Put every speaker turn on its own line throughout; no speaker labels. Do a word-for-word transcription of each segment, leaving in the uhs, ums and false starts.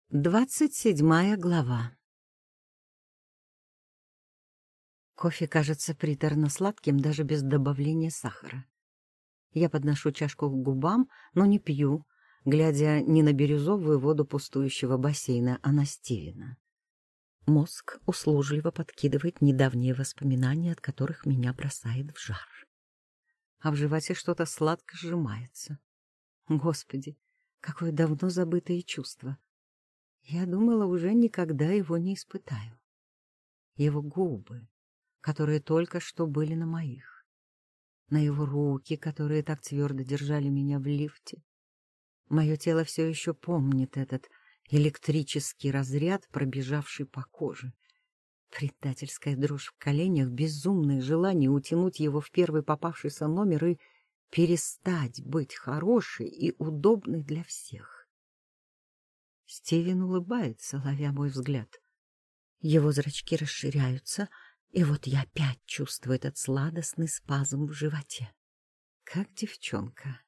Двадцать седьмая глава. Кофе кажется приторно-сладким даже без добавления сахара. Я подношу чашку к губам, но не пью, глядя не на бирюзовую воду пустующего бассейна, а на Стивена. Мозг услужливо подкидывает недавние воспоминания, от которых меня бросает в жар. А в животе что-то сладко сжимается. Господи, какое давно забытое чувство! Я думала, уже никогда его не испытаю. Его губы, которые только что были на моих, на его руки, которые так твердо держали меня в лифте. Мое тело все еще помнит этот электрический разряд, пробежавший по коже. Предательская дрожь в коленях, безумное желание утянуть его в первый попавшийся номер и перестать быть хорошей и удобной для всех. Стивен улыбается, ловя мой взгляд. Его зрачки расширяются, и вот я опять чувствую этот сладостный спазм в животе. Как девчонка.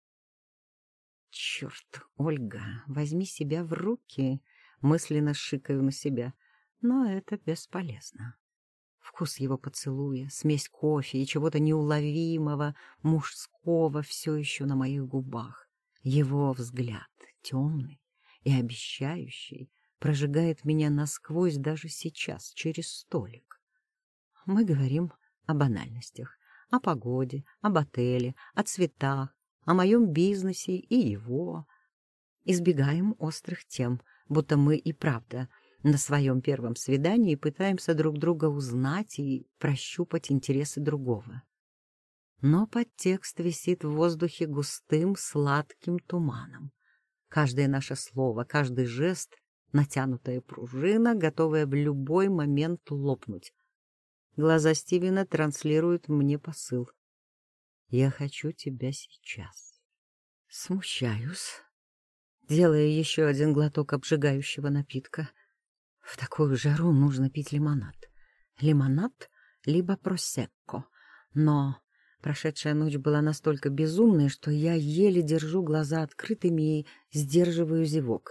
Черт, Ольга, возьми себя в руки, мысленно шикаю на себя, но это бесполезно. Вкус его поцелуя, смесь кофе и чего-то неуловимого, мужского все еще на моих губах. Его взгляд темный и обещающий прожигает меня насквозь даже сейчас, через столик. Мы говорим о банальностях, о погоде, об отеле, о цветах, о моем бизнесе и его. Избегаем острых тем, будто мы и правда на своем первом свидании пытаемся друг друга узнать и прощупать интересы другого. Но подтекст висит в воздухе густым сладким туманом. Каждое наше слово, каждый жест — натянутая пружина, готовая в любой момент лопнуть. Глаза Стивена транслируют мне посыл. «Я хочу тебя сейчас». Смущаюсь, делая еще один глоток обжигающего напитка. В такую жару нужно пить лимонад. Лимонад либо просекко. Но прошедшая ночь была настолько безумной, что я еле держу глаза открытыми и сдерживаю зевок.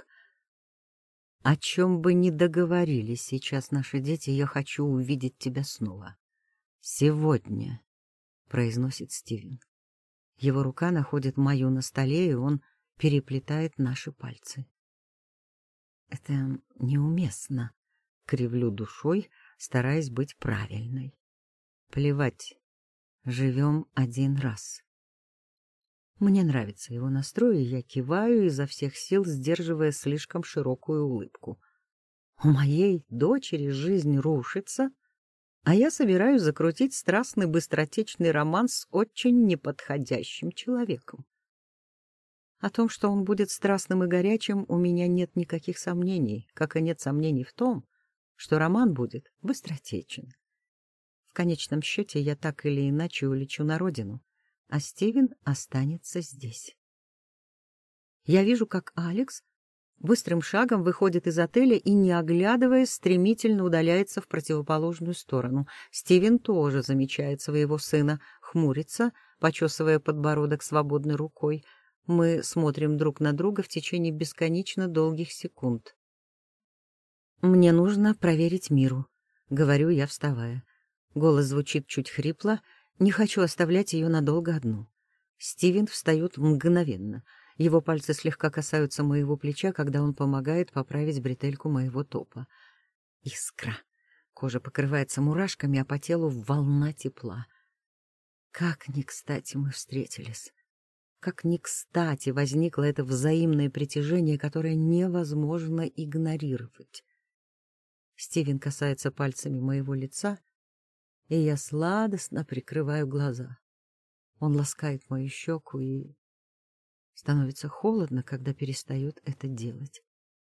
О чем бы ни договорились сейчас наши дети, я хочу увидеть тебя снова. Сегодня, — произносит Стивен. Его рука находит мою на столе, и он переплетает наши пальцы. Это неуместно, — кривлю душой, стараясь быть правильной. Плевать. Живем один раз. Мне нравится его настрой, и я киваю, изо всех сил сдерживая слишком широкую улыбку. У моей дочери жизнь рушится, а я собираюсь закрутить страстный быстротечный роман с очень неподходящим человеком. О том, что он будет страстным и горячим, у меня нет никаких сомнений, как и нет сомнений в том, что роман будет быстротечен. В конечном счете я так или иначе улечу на родину, а Стивен останется здесь. Я вижу, как Алекс быстрым шагом выходит из отеля и, не оглядываясь, стремительно удаляется в противоположную сторону. Стивен тоже замечает своего сына, хмурится, почесывая подбородок свободной рукой. Мы смотрим друг на друга в течение бесконечно долгих секунд. «Мне нужно проверить Миру», — говорю я, вставая. Голос звучит чуть хрипло, не хочу оставлять ее надолго одну. Стивен встает мгновенно. Его пальцы слегка касаются моего плеча, когда он помогает поправить бретельку моего топа. Искра. Кожа покрывается мурашками, а по телу волна тепла. Как не кстати мы встретились. Как не кстати возникло это взаимное притяжение, которое невозможно игнорировать. Стивен касается пальцами моего лица, и я сладостно прикрываю глаза. Он ласкает мою щеку, и становится холодно, когда перестает это делать.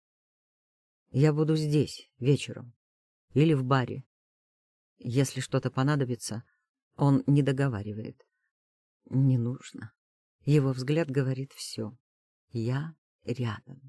Я буду здесь вечером или в баре. Если что-то понадобится, он не договаривает. Не нужно. Его взгляд говорит все. Я рядом.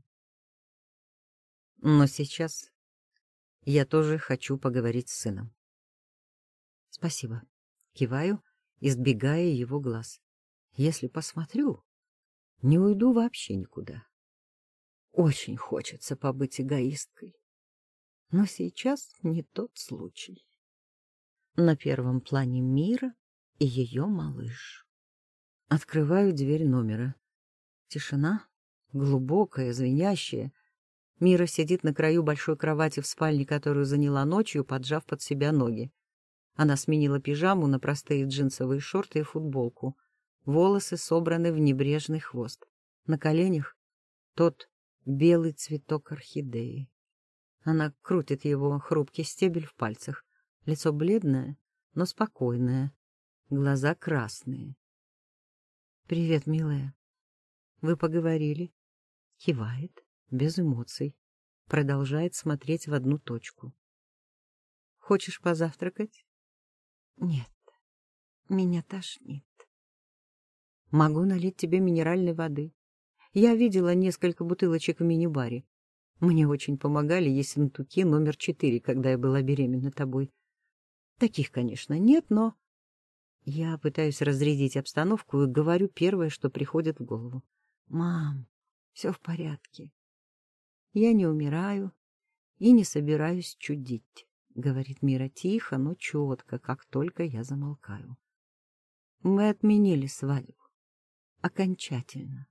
Но сейчас я тоже хочу поговорить с сыном. Спасибо. Киваю, избегая его глаз. Если посмотрю, не уйду вообще никуда. Очень хочется побыть эгоисткой. Но сейчас не тот случай. На первом плане Мира и ее малыш. Открываю дверь номера. Тишина, глубокая, звенящая. Мира сидит на краю большой кровати в спальне, которую заняла ночью, поджав под себя ноги. Она сменила пижаму на простые джинсовые шорты и футболку. Волосы собраны в небрежный хвост. На коленях тот белый цветок орхидеи. Она крутит его хрупкий стебель в пальцах. Лицо бледное, но спокойное. Глаза красные. «Привет, милая. Вы поговорили?» Кивает, без эмоций. Продолжает смотреть в одну точку. «Хочешь позавтракать?» «Нет, меня тошнит». «Могу налить тебе минеральной воды. Я видела несколько бутылочек в мини-баре. Мне очень помогали ессентуки номер четыре, когда я была беременна тобой. Таких, конечно, нет, но...» Я пытаюсь разрядить обстановку и говорю первое, что приходит в голову. «Мам, все в порядке. Я не умираю и не собираюсь чудить», — говорит Мира тихо, но четко, как только я замолкаю. «Мы отменили свадьбу. Окончательно».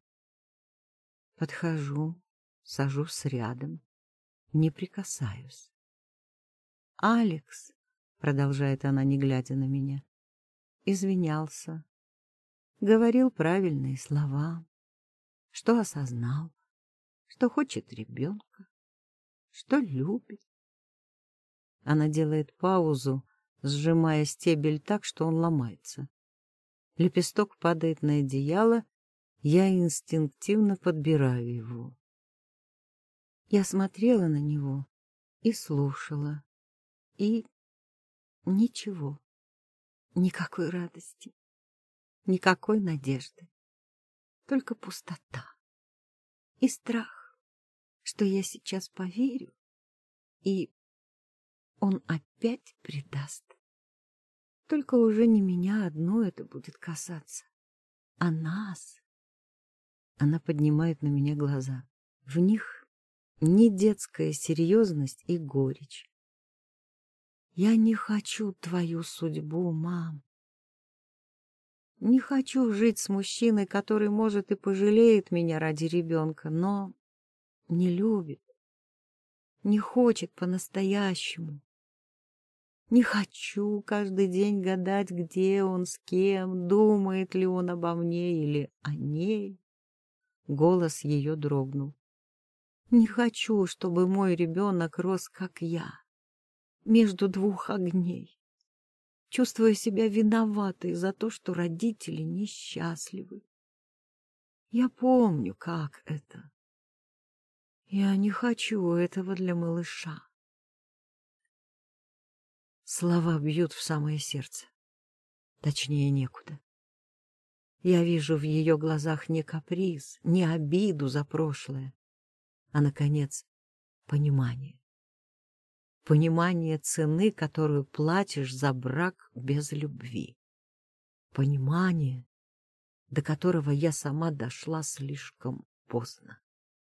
Подхожу, сажусь рядом, не прикасаюсь. «Алекс», — продолжает она, не глядя на меня, — извинялся, говорил правильные слова, что осознал, что хочет ребенка, что любит. Она делает паузу, сжимая стебель так, что он ломается. Лепесток падает на одеяло, я инстинктивно подбираю его. Я смотрела на него и слушала, и ничего, никакой радости, никакой надежды, только пустота и страх, что я сейчас поверю, и он опять предаст. Только уже не меня одну это будет касаться, а нас. Она поднимает на меня глаза. В них не детская серьезность и горечь. Я не хочу твою судьбу, мам. Не хочу жить с мужчиной, который, может, и пожалеет меня ради ребенка, но не любит, не хочет по-настоящему. Не хочу каждый день гадать, где он, с кем, думает ли он обо мне или о ней. Голос ее дрогнул. Не хочу, чтобы мой ребенок рос, как я, между двух огней, чувствуя себя виноватой за то, что родители несчастливы. Я помню, как это. Я не хочу этого для малыша. Слова бьют в самое сердце. Точнее, некуда. Я вижу в ее глазах не каприз, не обиду за прошлое, а, наконец, понимание. Понимание цены, которую платишь за брак без любви. Понимание, до которого я сама дошла слишком поздно.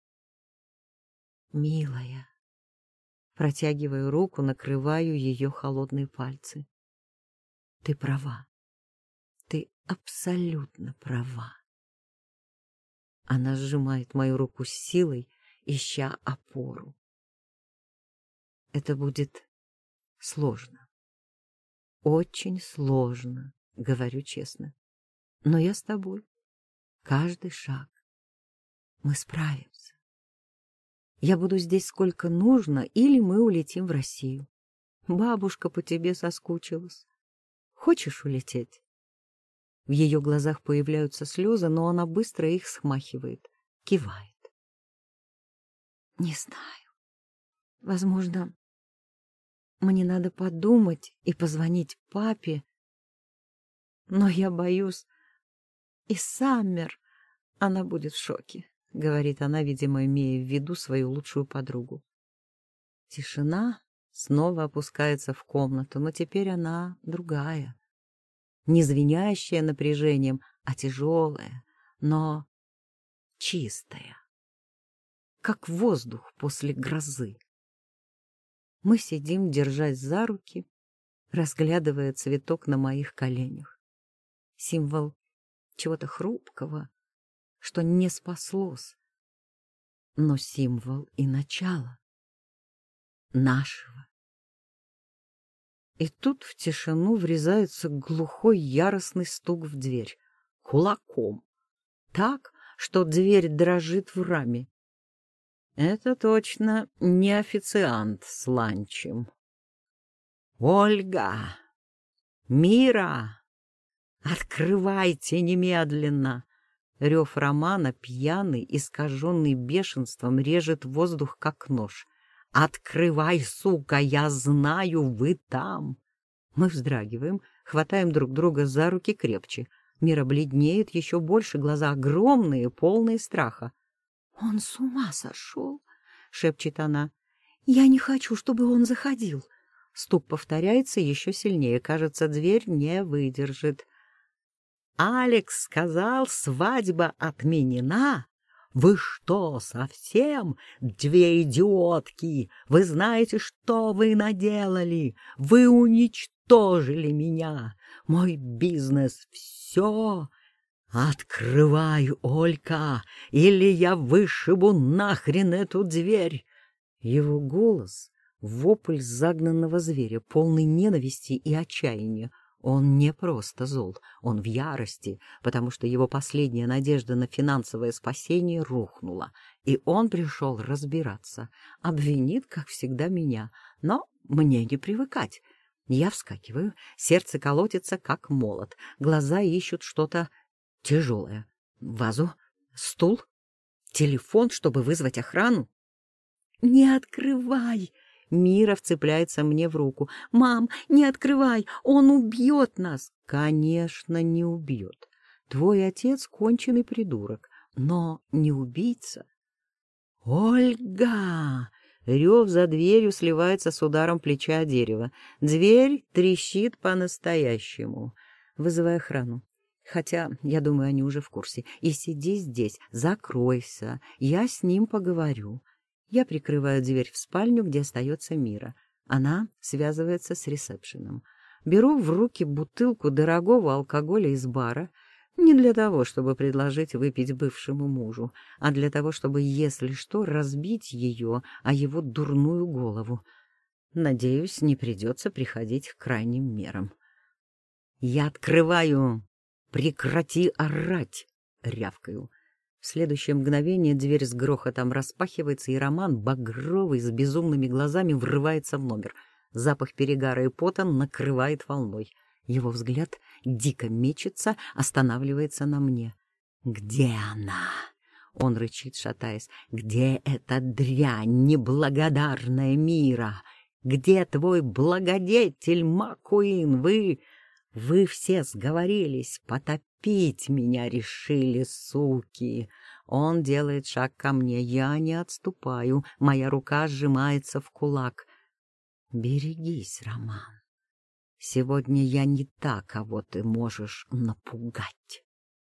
Милая, протягиваю руку, накрываю ее холодные пальцы. Ты права. Ты абсолютно права. Она сжимает мою руку с силой, ища опору. Это будет сложно. Очень сложно, говорю честно. Но я с тобой. Каждый шаг. Мы справимся. Я буду здесь сколько нужно, или мы улетим в Россию. Бабушка по тебе соскучилась. Хочешь улететь? В ее глазах появляются слезы, но она быстро их смахивает, кивает. Не знаю. Возможно, мне надо подумать и позвонить папе. Но я боюсь, и Саммер, она будет в шоке, говорит она, видимо, имея в виду свою лучшую подругу. Тишина снова опускается в комнату, но теперь она другая. Не звенящая напряжением, а тяжелая, но чистая. как воздух после грозы. Мы сидим, держась за руки, разглядывая цветок на моих коленях. Символ чего-то хрупкого, что не спаслось, но символ и начала нашего. И тут в тишину врезается глухой яростный стук в дверь, кулаком, так, что дверь дрожит в раме. Это точно не официант с ланчем. «Ольга! Мира! Открывайте немедленно!» Рев Романа, пьяный, искаженный бешенством, режет воздух, как нож. «Открывай, сука! Я знаю, вы там!» Мы вздрагиваем, хватаем друг друга за руки крепче. Мира бледнеет еще больше, глаза огромные, полные страха. «Он с ума сошел!» — шепчет она. «Я не хочу, чтобы он заходил!» Стук повторяется еще сильнее. Кажется, дверь не выдержит. «Алекс сказал, свадьба отменена? Вы что, совсем? Две идиотки! Вы знаете, что вы наделали? Вы уничтожили меня! Мой бизнес — все! Открывай, Олька, или я вышибу нахрен эту дверь!» Его голос — вопль загнанного зверя, полный ненависти и отчаяния. Он не просто зол, он в ярости, потому что его последняя надежда на финансовое спасение рухнула, и он пришел разбираться. Обвинит, как всегда, меня, но мне не привыкать. Я вскакиваю, сердце колотится, как молот, глаза ищут что-то тяжелое. Вазу, стул, телефон, чтобы вызвать охрану. «Не открывай!» Мира вцепляется мне в руку. «Мам, не открывай! Он убьет нас!» «Конечно, не убьет. Твой отец конченый придурок, но не убийца». «Ольга!» Рев за дверью сливается с ударом плеча о дерево. Дверь трещит по-настоящему. Вызывай охрану. Хотя, я думаю, они уже в курсе. И сиди здесь, закройся, я с ним поговорю. Я прикрываю дверь в спальню, где остается Мира. Она связывается с ресепшеном. Беру в руки бутылку дорогого алкоголя из бара, не для того, чтобы предложить выпить бывшему мужу, а для того, чтобы, если что, разбить ее о его дурную голову. Надеюсь, не придется приходить к крайним мерам. «Я открываю! Прекрати орать!» — рявкаю. В следующее мгновение дверь с грохотом распахивается, и Роман, багровый, с безумными глазами, врывается в номер. Запах перегара и пота накрывает волной. Его взгляд дико мечется, останавливается на мне. «Где она?» — он рычит, шатаясь. «Где эта дрянь, неблагодарная Мира? Где твой благодетель Маккуин? Вы... вы все сговорились, потопить меня решили, суки!» Он делает шаг ко мне, я не отступаю, моя рука сжимается в кулак. «Берегись, Роман. Сегодня я не та, кого ты можешь напугать».